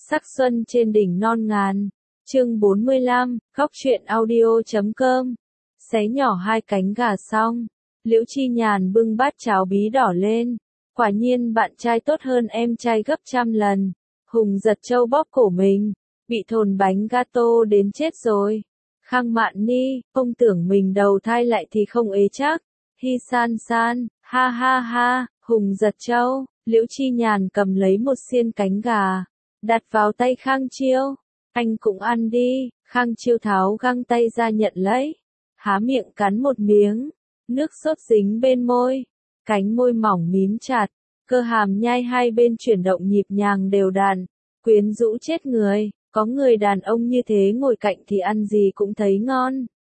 Sắc xuân trên đỉnh non ngàn. Chương 45, Góc truyện audio.com. Xé nhỏ hai cánh gà xong, Liễu Chi Nhàn bưng bát cháo bí đỏ lên. Quả nhiên bạn trai tốt hơn em trai gấp trăm lần. Hùng giật châu bóp cổ mình, bị thồn bánh gato đến chết rồi. Khang Mạn Ni, không tưởng mình đầu thai lại thì không ế chắc. Hi san san, ha ha ha, Hùng giật châu. Liễu Chi Nhàn cầm lấy một xiên cánh gà, đặt vào tay Khang Chiêu. Anh cũng ăn đi. Khang Chiêu tháo găng tay ra nhận lấy, há miệng cắn một miếng, nước sốt dính bên môi, cánh môi mỏng mím chặt, cơ hàm nhai hai bên chuyển động nhịp nhàng đều đặn, quyến rũ chết người. Có người đàn ông như thế ngồi cạnh thì ăn gì cũng thấy ngon.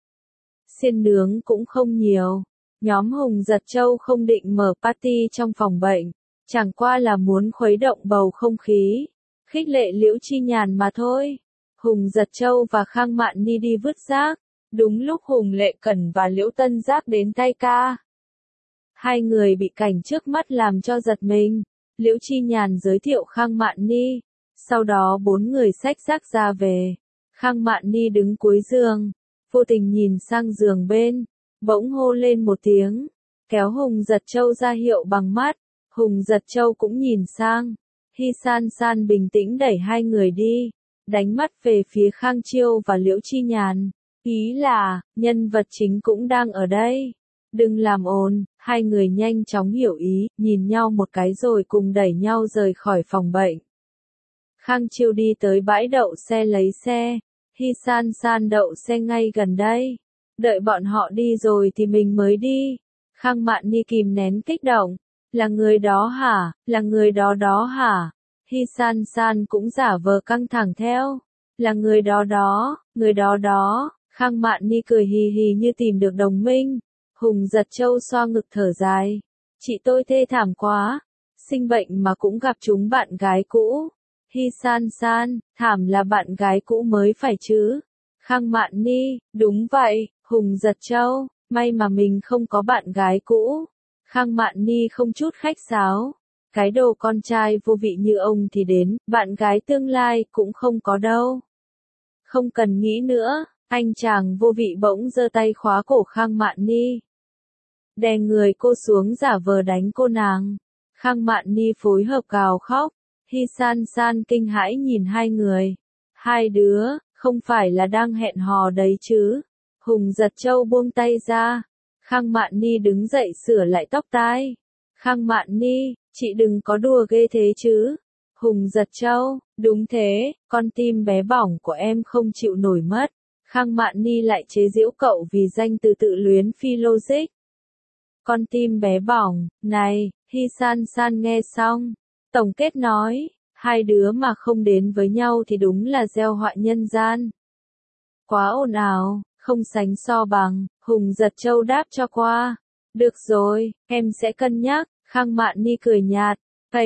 Xiên nướng cũng không nhiều. Nhóm Hùng giật châu không định mở party trong phòng bệnh, chẳng qua là muốn khuấy động bầu không khí, khích lệ Liễu Chi Nhàn mà thôi. Hùng giật châu và Khang Mạn Ni đi vứt rác, đúng lúc Hùng Lệ Cẩn và Liễu Tân Giác đến tay ca. Hai người bị cảnh trước mắt làm cho giật mình. Liễu Chi Nhàn giới thiệu Khang Mạn Ni, sau đó bốn người xách rác ra về. Khang Mạn Ni đứng cuối giường, vô tình nhìn sang giường bên, bỗng hô lên một tiếng, kéo Hùng giật châu ra hiệu bằng mắt. Hùng giật châu cũng nhìn sang. Hi san san bình tĩnh đẩy hai người đi, đánh mắt về phía Khang Chiêu và Liễu Chi Nhàn. Ý là, nhân vật chính cũng đang ở đây. Đừng làm ồn. Hai người nhanh chóng hiểu ý, nhìn nhau một cái rồi cùng đẩy nhau rời khỏi phòng bệnh. Khang Chiêu đi tới bãi đậu xe lấy xe. Hi san san đậu xe ngay gần đây. Đợi bọn họ đi rồi thì mình mới đi. Khang Mạn Ni kìm nén kích động. Là người đó hả? Là người đó đó hả? Hi san san cũng giả vờ căng thẳng theo. Là người đó đó, người đó đó. Khang Mạn Ni cười hì hì như tìm được đồng minh. Hùng giật châu xoa ngực thở dài. Chị tôi thê thảm quá. Sinh bệnh mà cũng gặp chúng bạn gái cũ. Hi san san, thảm là bạn gái cũ mới phải chứ. Khang Mạn Ni, đúng vậy. Hùng giật châu, may mà mình không có bạn gái cũ. Khang Mạn Ni không chút khách sáo. Cái đồ con trai vô vị như ông thì đến, bạn gái tương lai cũng không có đâu. Không cần nghĩ nữa. Anh chàng vô vị bỗng giơ tay khóa cổ Khang Mạn Ni, đè người cô xuống giả vờ đánh cô nàng. Khang Mạn Ni phối hợp gào khóc. Hi san san kinh hãi nhìn hai người. Hai đứa, không phải là đang hẹn hò đấy chứ? Hùng giật châu buông tay ra. Khang Mạn Ni đứng dậy sửa lại tóc tai. Khang Mạn Ni, chị đừng có đùa ghê thế chứ. Hùng giật châu, đúng thế, con tim bé bỏng của em không chịu nổi mất. Khang Mạn Ni lại chế giễu cậu vì danh từ tự luyến phi logic. Con tim bé bỏng, này, Hi san san nghe xong, tổng kết nói, hai đứa mà không đến với nhau thì đúng là gieo họa nhân gian. Quá ồn ào, không sánh so bằng. Hùng giật châu đáp cho qua. Được rồi, em sẽ cân nhắc. Khang Mạn Ni cười nhạt.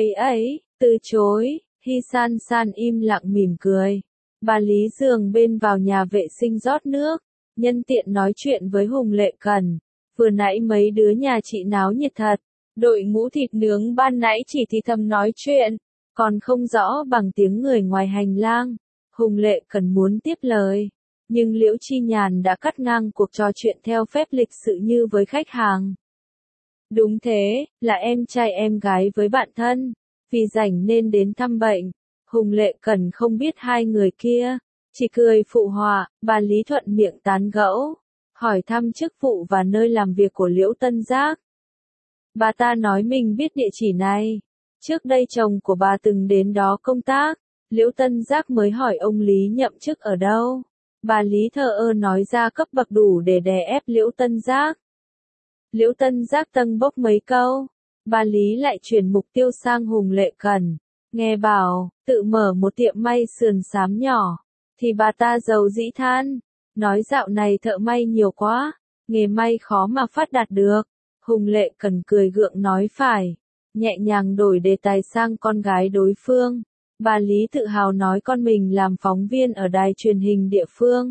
Ấy, từ chối. Hi san san im lặng mỉm cười. Bà Lý giường bên vào nhà vệ sinh rót nước, nhân tiện nói chuyện với Hùng Lệ Cẩn. Vừa nãy mấy đứa nhà chị náo nhiệt thật. Đội ngũ thịt nướng ban nãy chỉ thì thầm nói chuyện, còn không rõ bằng tiếng người ngoài hành lang. Hùng Lệ Cẩn muốn tiếp lời, nhưng Liễu Chi Nhàn đã cắt ngang cuộc trò chuyện theo phép lịch sự như với khách hàng. Đúng thế, là em trai em gái với bạn thân, vì rảnh nên đến thăm bệnh. Hùng Lệ Cẩn không biết hai người kia, chỉ cười phụ họa. Bà Lý thuận miệng tán gẫu, hỏi thăm chức vụ và nơi làm việc của Liễu Tân Giác. Bà ta nói mình biết địa chỉ này. Trước đây chồng của bà từng đến đó công tác. Liễu Tân Giác mới hỏi ông Lý nhậm chức ở đâu. Bà Lý thờ ơ nói ra cấp bậc đủ để đè ép Liễu Tân Giác. Liễu Tân Giác tâng bốc mấy câu. Bà Lý lại chuyển mục tiêu sang Hùng Lệ Cẩn. Nghe bảo, tự mở một tiệm may sườn xám nhỏ, thì bà ta giàu dĩ than. Nói dạo này thợ may nhiều quá, nghề may khó mà phát đạt được. Hùng Lệ Cẩn cười gượng nói phải, nhẹ nhàng đổi đề tài sang con gái đối phương. Bà Lý tự hào nói con mình làm phóng viên ở đài truyền hình địa phương.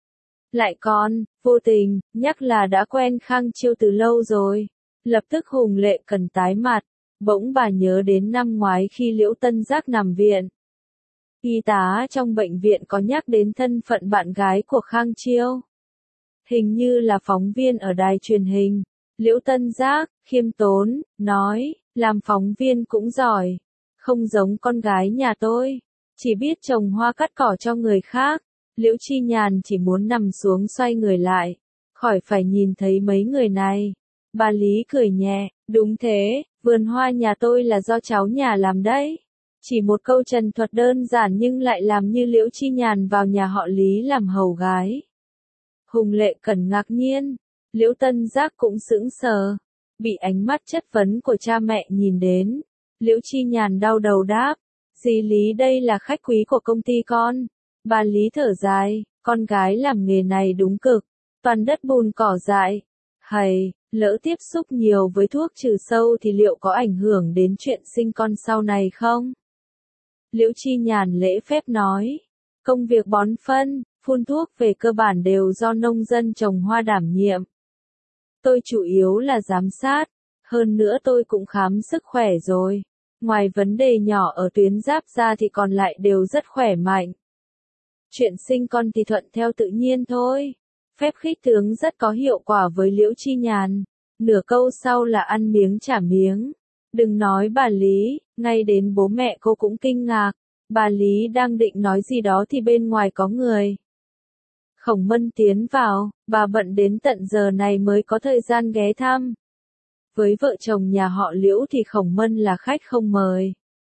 Lại còn, vô tình, nhắc là đã quen Khang Chiêu từ lâu rồi. Lập tức Hùng Lệ Cẩn tái mặt, bỗng bà nhớ đến năm ngoái khi Liễu Tân Giác nằm viện. Y tá trong bệnh viện có nhắc đến thân phận bạn gái của Khang Chiêu. Hình như là phóng viên ở đài truyền hình. Liễu Tân Giác, khiêm tốn, nói, làm phóng viên cũng giỏi. Không giống con gái nhà tôi. Chỉ biết trồng hoa cắt cỏ cho người khác. Liễu Chi Nhàn chỉ muốn nằm xuống xoay người lại. Khỏi phải nhìn thấy mấy người này. Bà Lý cười nhẹ, đúng thế, vườn hoa nhà tôi là do cháu nhà làm đấy. Chỉ một câu trần thuật đơn giản nhưng lại làm như Liễu Chi Nhàn vào nhà họ Lý làm hầu gái. Hùng Lệ Cẩn ngạc nhiên, Liễu Tân Giác cũng sững sờ, bị ánh mắt chất vấn của cha mẹ nhìn đến. Liễu Chi Nhàn đau đầu đáp, dì Lý đây là khách quý của công ty con. Bà Lý thở dài, con gái làm nghề này đúng cực, toàn đất bùn cỏ dại. Hầy, lỡ tiếp xúc nhiều với thuốc trừ sâu thì liệu có ảnh hưởng đến chuyện sinh con sau này không? Liễu Chi Nhàn lễ phép nói, công việc bón phân, phun thuốc về cơ bản đều do nông dân trồng hoa đảm nhiệm. Tôi chủ yếu là giám sát, hơn nữa tôi cũng khám sức khỏe rồi. Ngoài vấn đề nhỏ ở tuyến giáp ra thì còn lại đều rất khỏe mạnh. Chuyện sinh con thì thuận theo tự nhiên thôi. Phép khích tướng rất có hiệu quả với Liễu Chi Nhàn. Nửa câu sau là ăn miếng trả miếng. Đừng nói bà Lý, ngay đến bố mẹ cô cũng kinh ngạc. Bà Lý đang định nói gì đó thì bên ngoài có người. Khổng Mân tiến vào, bà bận đến tận giờ này mới có thời gian ghé thăm. Với vợ chồng nhà họ Liễu thì Khổng Mân là khách không mời.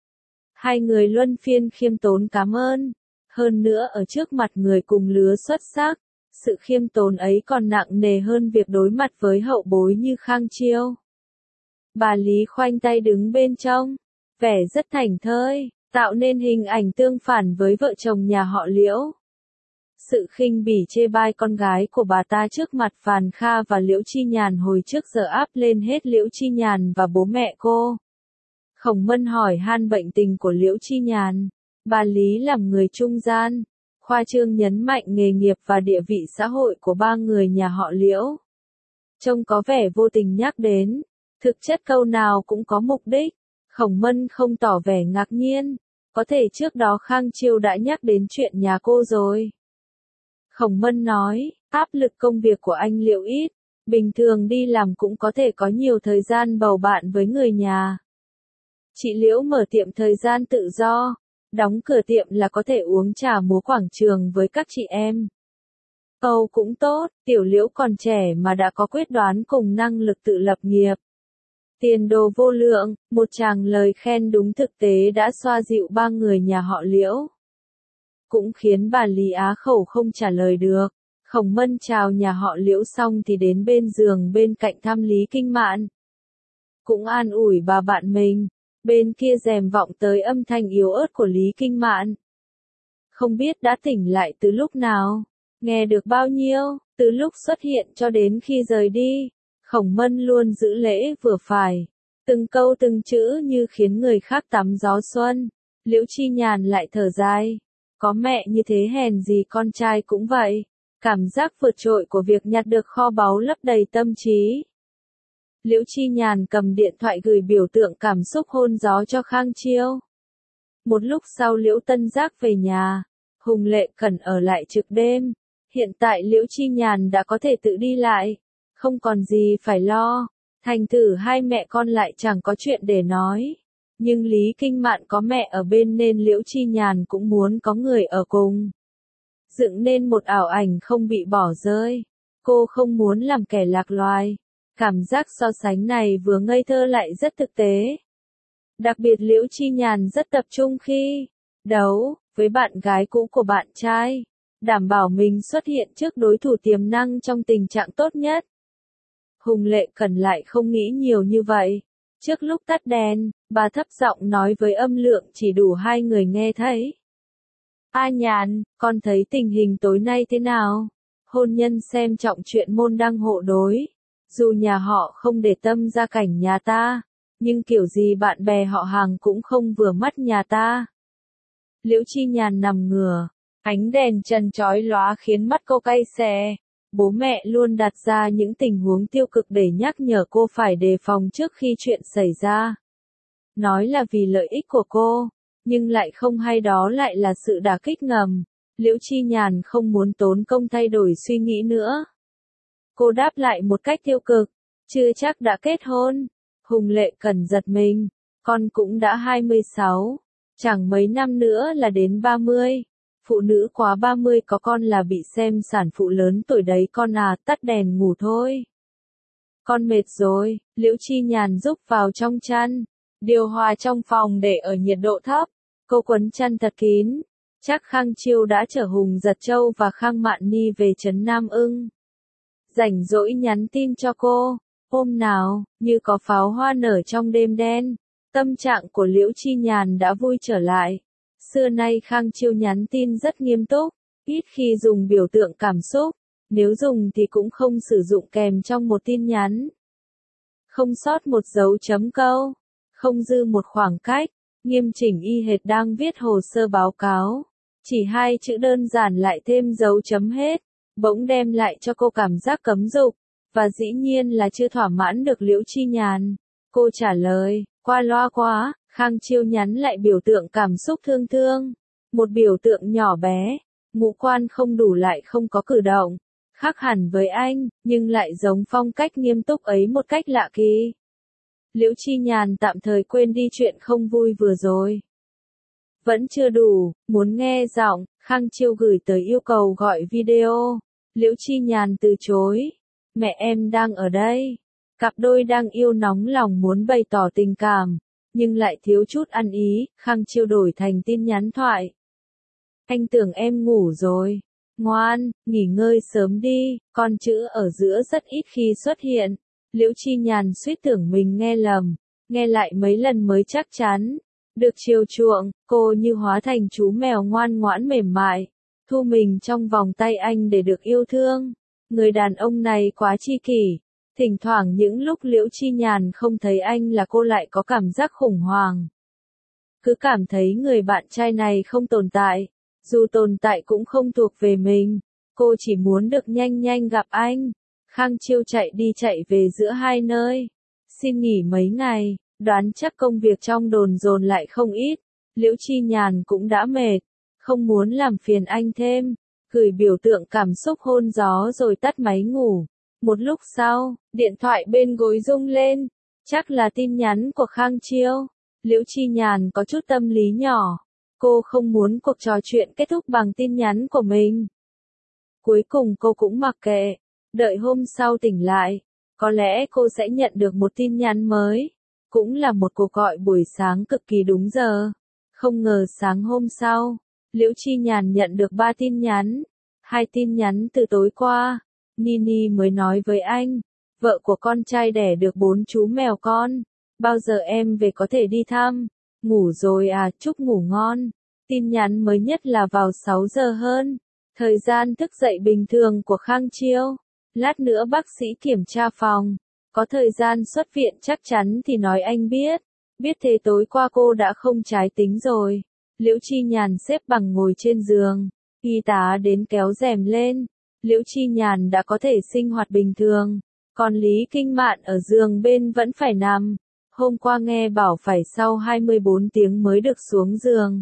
Hai người luân phiên khiêm tốn cảm ơn. Hơn nữa ở trước mặt người cùng lứa xuất sắc, sự khiêm tốn ấy còn nặng nề hơn việc đối mặt với hậu bối như Khang Chiêu. Bà Lý khoanh tay đứng bên trong, vẻ rất thảnh thơi, tạo nên hình ảnh tương phản với vợ chồng nhà họ Liễu. Sự khinh bỉ chê bai con gái của bà ta trước mặt Phàn Kha và Liễu Chi Nhàn hồi trước giờ áp lên hết Liễu Chi Nhàn và bố mẹ cô. Khổng Mân hỏi han bệnh tình của Liễu Chi Nhàn. Bà Lý làm người trung gian, khoa trương nhấn mạnh nghề nghiệp và địa vị xã hội của ba người nhà họ Liễu. Trông có vẻ vô tình nhắc đến, thực chất câu nào cũng có mục đích. Khổng Mân không tỏ vẻ ngạc nhiên, có thể trước đó Khang Chiêu đã nhắc đến chuyện nhà cô rồi. Khổng Mân nói, áp lực công việc của anh Liễu ít, bình thường đi làm cũng có thể có nhiều thời gian bầu bạn với người nhà. Chị Liễu mở tiệm thời gian tự do, đóng cửa tiệm là có thể uống trà múa quảng trường với các chị em. Âu cũng tốt, tiểu Liễu còn trẻ mà đã có quyết đoán cùng năng lực tự lập nghiệp. Tiền đồ vô lượng, một tràng lời khen đúng thực tế đã xoa dịu ba người nhà họ Liễu. Cũng khiến bà Lý á khẩu không trả lời được. Khổng Mân chào nhà họ Liễu xong thì đến bên giường bên cạnh thăm Lý Kinh Mạn. Cũng an ủi bà bạn mình. Bên kia rèm vọng tới âm thanh yếu ớt của Lý Kinh Mạn. Không biết đã tỉnh lại từ lúc nào, nghe được bao nhiêu, từ lúc xuất hiện cho đến khi rời đi. Khổng Mân luôn giữ lễ vừa phải, từng câu từng chữ như khiến người khác tắm gió xuân. Liễu Chi Nhàn lại thở dài, có mẹ như thế hèn gì con trai cũng vậy. Cảm giác vượt trội của việc nhặt được kho báu lấp đầy tâm trí. Liễu Chi Nhàn cầm điện thoại gửi biểu tượng cảm xúc hôn gió cho Khang Chiêu. Một lúc sau Liễu Tân Giác về nhà, Hùng Lệ Cẩn ở lại trực đêm. Hiện tại Liễu Chi Nhàn đã có thể tự đi lại, không còn gì phải lo. Thành thử hai mẹ con lại chẳng có chuyện để nói. Nhưng Lý Kinh Mạn có mẹ ở bên nên Liễu Chi Nhàn cũng muốn có người ở cùng. Dựng nên một ảo ảnh không bị bỏ rơi. Cô không muốn làm kẻ lạc loài. Cảm giác so sánh này vừa ngây thơ lại rất thực tế. Đặc biệt Liễu Chi Nhàn rất tập trung khi đấu với bạn gái cũ của bạn trai, đảm bảo mình xuất hiện trước đối thủ tiềm năng trong tình trạng tốt nhất. Hùng Lệ Cẩn lại không nghĩ nhiều như vậy. Trước lúc tắt đèn, bà thấp giọng nói với âm lượng chỉ đủ hai người nghe thấy. A Nhàn, con thấy tình hình tối nay thế nào? Hôn nhân xem trọng chuyện môn đăng hộ đối. Dù nhà họ không để tâm gia cảnh nhà ta, nhưng kiểu gì bạn bè họ hàng cũng không vừa mắt nhà ta. Liễu Chi Nhàn nằm ngửa, ánh đèn trần chói lóa khiến mắt cô cay xè. Bố mẹ luôn đặt ra những tình huống tiêu cực để nhắc nhở cô phải đề phòng trước khi chuyện xảy ra. Nói là vì lợi ích của cô, nhưng lại không hay đó lại là sự đả kích ngầm. Liễu Chi Nhàn không muốn tốn công thay đổi suy nghĩ nữa. Cô đáp lại một cách tiêu cực, chưa chắc đã kết hôn. Hùng Lệ Cần giật mình, con cũng đã 26, chẳng mấy năm nữa là đến 30. Phụ nữ quá 30 có con là bị xem sản phụ lớn tuổi đấy con à, tắt đèn ngủ thôi. Con mệt rồi, Liễu Chi Nhàn rúc vào trong chăn. Điều hòa trong phòng để ở nhiệt độ thấp. Cô quấn chăn thật kín. Chắc Khang Chiêu đã chở Hùng Giật Châu và Khang Mạn Ni về trấn Nam Ưng. Rảnh rỗi nhắn tin cho cô. Hôm nào, như có pháo hoa nở trong đêm đen. Tâm trạng của Liễu Chi Nhàn đã vui trở lại. Xưa nay Khang Chiêu nhắn tin rất nghiêm túc, ít khi dùng biểu tượng cảm xúc. Nếu dùng thì cũng không sử dụng kèm trong một tin nhắn. Không sót một dấu chấm câu, không dư một khoảng cách, nghiêm chỉnh y hệt đang viết hồ sơ báo cáo. Chỉ hai chữ đơn giản lại thêm dấu chấm hết, bỗng đem lại cho cô cảm giác cấm dục, và dĩ nhiên là chưa thỏa mãn được Liễu Chi Nhàn. Cô trả lời, qua loa quá, Khang Chiêu nhắn lại biểu tượng cảm xúc thương thương. Một biểu tượng nhỏ bé, ngũ quan không đủ lại không có cử động. Khác hẳn với anh, nhưng lại giống phong cách nghiêm túc ấy một cách lạ kỳ. Liễu Chi Nhàn tạm thời quên đi chuyện không vui vừa rồi. Vẫn chưa đủ, muốn nghe giọng, Khang Chiêu gửi tới yêu cầu gọi video. Liễu Chi Nhàn từ chối. Mẹ em đang ở đây. Cặp đôi đang yêu nóng lòng muốn bày tỏ tình cảm, nhưng lại thiếu chút ăn ý, Khang Chiêu đổi thành tin nhắn thoại. Anh tưởng em ngủ rồi. Ngoan, nghỉ ngơi sớm đi, con chữ ở giữa rất ít khi xuất hiện. Liễu Chi Nhàn suýt tưởng mình nghe lầm, nghe lại mấy lần mới chắc chắn. Được chiều chuộng, cô như hóa thành chú mèo ngoan ngoãn mềm mại, thu mình trong vòng tay anh để được yêu thương. Người đàn ông này quá chi kỷ. Thỉnh thoảng những lúc Liễu Chi Nhàn không thấy anh là cô lại có cảm giác khủng hoảng. Cứ cảm thấy người bạn trai này không tồn tại. Dù tồn tại cũng không thuộc về mình, cô chỉ muốn được nhanh nhanh gặp anh. Khang Chiêu chạy đi chạy về giữa hai nơi. Xin nghỉ mấy ngày, đoán chắc công việc trong đồn dồn lại không ít. Liễu Chi Nhàn cũng đã mệt, không muốn làm phiền anh thêm. Gửi biểu tượng cảm xúc hôn gió rồi tắt máy ngủ. Một lúc sau, điện thoại bên gối rung lên. Chắc là tin nhắn của Khang Chiêu. Liễu Chi Nhàn có chút tâm lý nhỏ. Cô không muốn cuộc trò chuyện kết thúc bằng tin nhắn của mình. Cuối cùng cô cũng mặc kệ. Đợi hôm sau tỉnh lại, có lẽ cô sẽ nhận được một tin nhắn mới. Cũng là một cuộc gọi buổi sáng cực kỳ đúng giờ. Không ngờ sáng hôm sau, Liễu Chi Nhàn nhận được 3 tin nhắn. 2 tin nhắn từ tối qua. Nini mới nói với anh, vợ của con trai đẻ được 4 chú mèo con. Bao giờ em về có thể đi thăm? Ngủ rồi à, chúc ngủ ngon. Tin nhắn mới nhất là vào 6 giờ hơn. Thời gian thức dậy bình thường của Khang Chiêu. Lát nữa bác sĩ kiểm tra phòng. Có thời gian xuất viện chắc chắn thì nói anh biết. Biết thế tối qua cô đã không trái tính rồi. Liễu Chi Nhàn xếp bằng ngồi trên giường. Y tá đến kéo rèm lên. Liễu Chi Nhàn đã có thể sinh hoạt bình thường. Còn Lý Kinh Mạn ở giường bên vẫn phải nằm. Hôm qua nghe bảo phải sau 24 tiếng mới được xuống giường.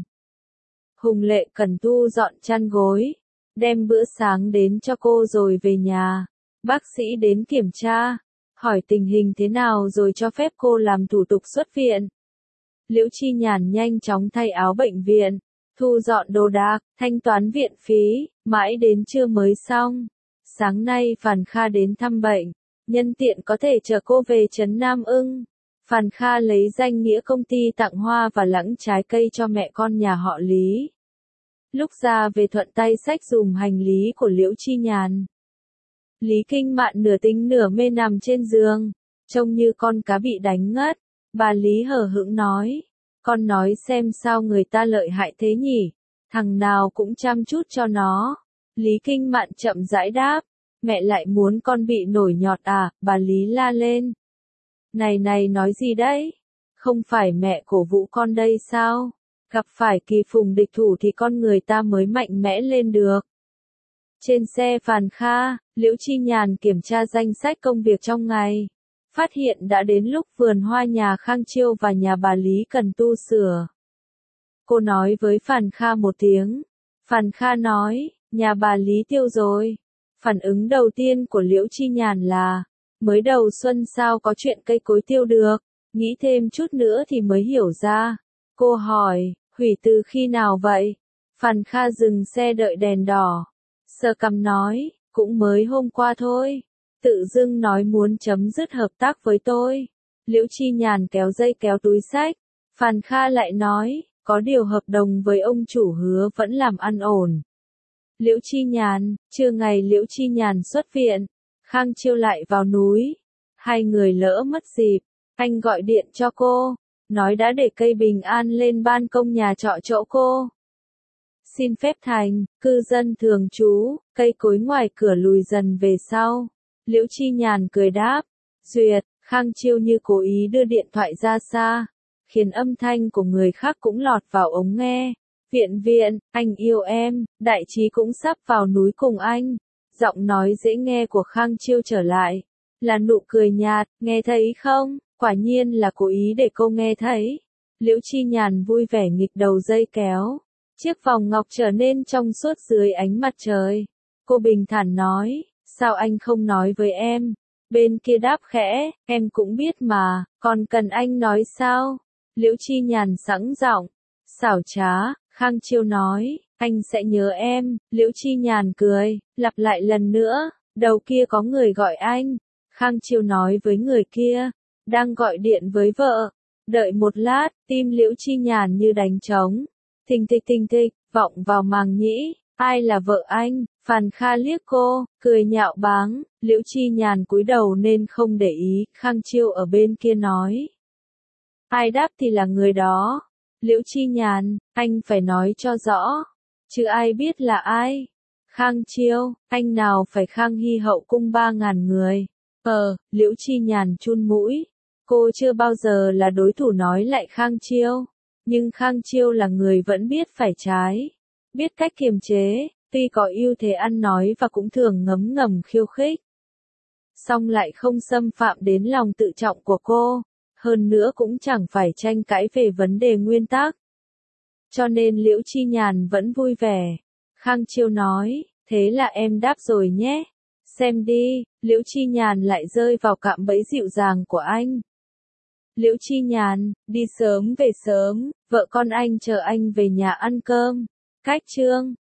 Hùng Lệ Cần thu dọn chăn gối, đem bữa sáng đến cho cô rồi về nhà. Bác sĩ đến kiểm tra, hỏi tình hình thế nào rồi cho phép cô làm thủ tục xuất viện. Liễu Chi Nhàn nhanh chóng thay áo bệnh viện, thu dọn đồ đạc, thanh toán viện phí, mãi đến trưa mới xong. Sáng nay Phàn Kha đến thăm bệnh, nhân tiện có thể chở cô về trấn Nam Ưng. Phàn Kha lấy danh nghĩa công ty tặng hoa và lẵng trái cây cho mẹ con nhà họ Lý. Lúc ra về thuận tay xách dùm hành lý của Liễu Chi Nhàn. Lý Kinh Mạn nửa tính nửa mê nằm trên giường, trông như con cá bị đánh ngất. Bà Lý hờ hững nói, con nói xem sao người ta lợi hại thế nhỉ, thằng nào cũng chăm chút cho nó. Lý Kinh Mạn chậm rãi đáp, mẹ lại muốn con bị nổi nhọt à, bà Lý la lên. Này nói gì đấy? Không phải mẹ cổ vũ con đây sao? Gặp phải kỳ phùng địch thủ thì con người ta mới mạnh mẽ lên được. Trên xe Phàn Kha, Liễu Chi Nhàn kiểm tra danh sách công việc trong ngày. Phát hiện đã đến lúc vườn hoa nhà Khang Chiêu và nhà bà Lý cần tu sửa. Cô nói với Phàn Kha một tiếng. Phàn Kha nói, nhà bà Lý Tiêu rồi. Phản ứng đầu tiên của Liễu Chi Nhàn là, mới đầu xuân sao có chuyện cây cối tiêu được, nghĩ thêm chút nữa thì mới hiểu ra. Cô hỏi, hủy từ khi nào vậy? Phàn Kha dừng xe đợi đèn đỏ. Sờ cằm nói, cũng mới hôm qua thôi. Tự dưng nói muốn chấm dứt hợp tác với tôi. Liễu Chi Nhàn kéo dây kéo túi xách. Phàn Kha lại nói, có điều hợp đồng với ông chủ hứa vẫn làm ăn ổn. Liễu Chi Nhàn, trưa ngày Liễu Chi Nhàn xuất viện, Khang Chiêu lại vào núi. Hai người lỡ mất dịp, anh gọi điện cho cô, nói đã để cây bình an lên ban công nhà trọ chỗ cô. Xin phép thành, cư dân thường trú, cây cối ngoài cửa lùi dần về sau. Liễu Chi Nhàn cười đáp, duyệt. Khang Chiêu như cố ý đưa điện thoại ra xa, khiến âm thanh của người khác cũng lọt vào ống nghe. Viện viện, anh yêu em, đại trí cũng sắp vào núi cùng anh. Giọng nói dễ nghe của Khang Chiêu trở lại, là nụ cười nhạt, nghe thấy không? Quả nhiên là cố ý để cô nghe thấy. Liễu Chi Nhàn vui vẻ nghịch đầu dây kéo. Chiếc vòng ngọc trở nên trong suốt dưới ánh mặt trời. Cô bình thản nói, sao anh không nói với em? Bên kia đáp khẽ, em cũng biết mà, còn cần anh nói sao? Liễu Chi Nhàn sẵn giọng, xảo trá. Khang Chiêu nói, anh sẽ nhớ em. Liễu Chi Nhàn cười, lặp lại lần nữa, đầu kia có người gọi anh. Khang Chiêu nói với người kia, đang gọi điện với vợ. Đợi một lát, tim Liễu Chi Nhàn như đánh trống. Thình thịch, vọng vào màng nhĩ, ai là vợ anh? Phàn Kha liếc cô, cười nhạo báng. Liễu Chi Nhàn cúi đầu nên không để ý. Khang Chiêu ở bên kia nói, ai đáp thì là người đó. Liễu Chi Nhàn, anh phải nói cho rõ, chứ ai biết là ai. Khang Chiêu, anh nào phải Khang Hy hậu cung 3.000 người. Liễu Chi Nhàn chun mũi. Cô chưa bao giờ là đối thủ nói lại Khang Chiêu. Nhưng Khang Chiêu là người vẫn biết phải trái, biết cách kiềm chế, tuy có ưu thế ăn nói và cũng thường ngấm ngầm khiêu khích. Song lại không xâm phạm đến lòng tự trọng của cô, hơn nữa cũng chẳng phải tranh cãi về vấn đề nguyên tắc. Cho nên Liễu Chi Nhàn vẫn vui vẻ. Khang Chiêu nói, thế là em đáp rồi nhé. Xem đi, Liễu Chi Nhàn lại rơi vào cạm bẫy dịu dàng của anh. Liễu Chi Nhàn, đi sớm về sớm, vợ con anh chờ anh về nhà ăn cơm. Cách chương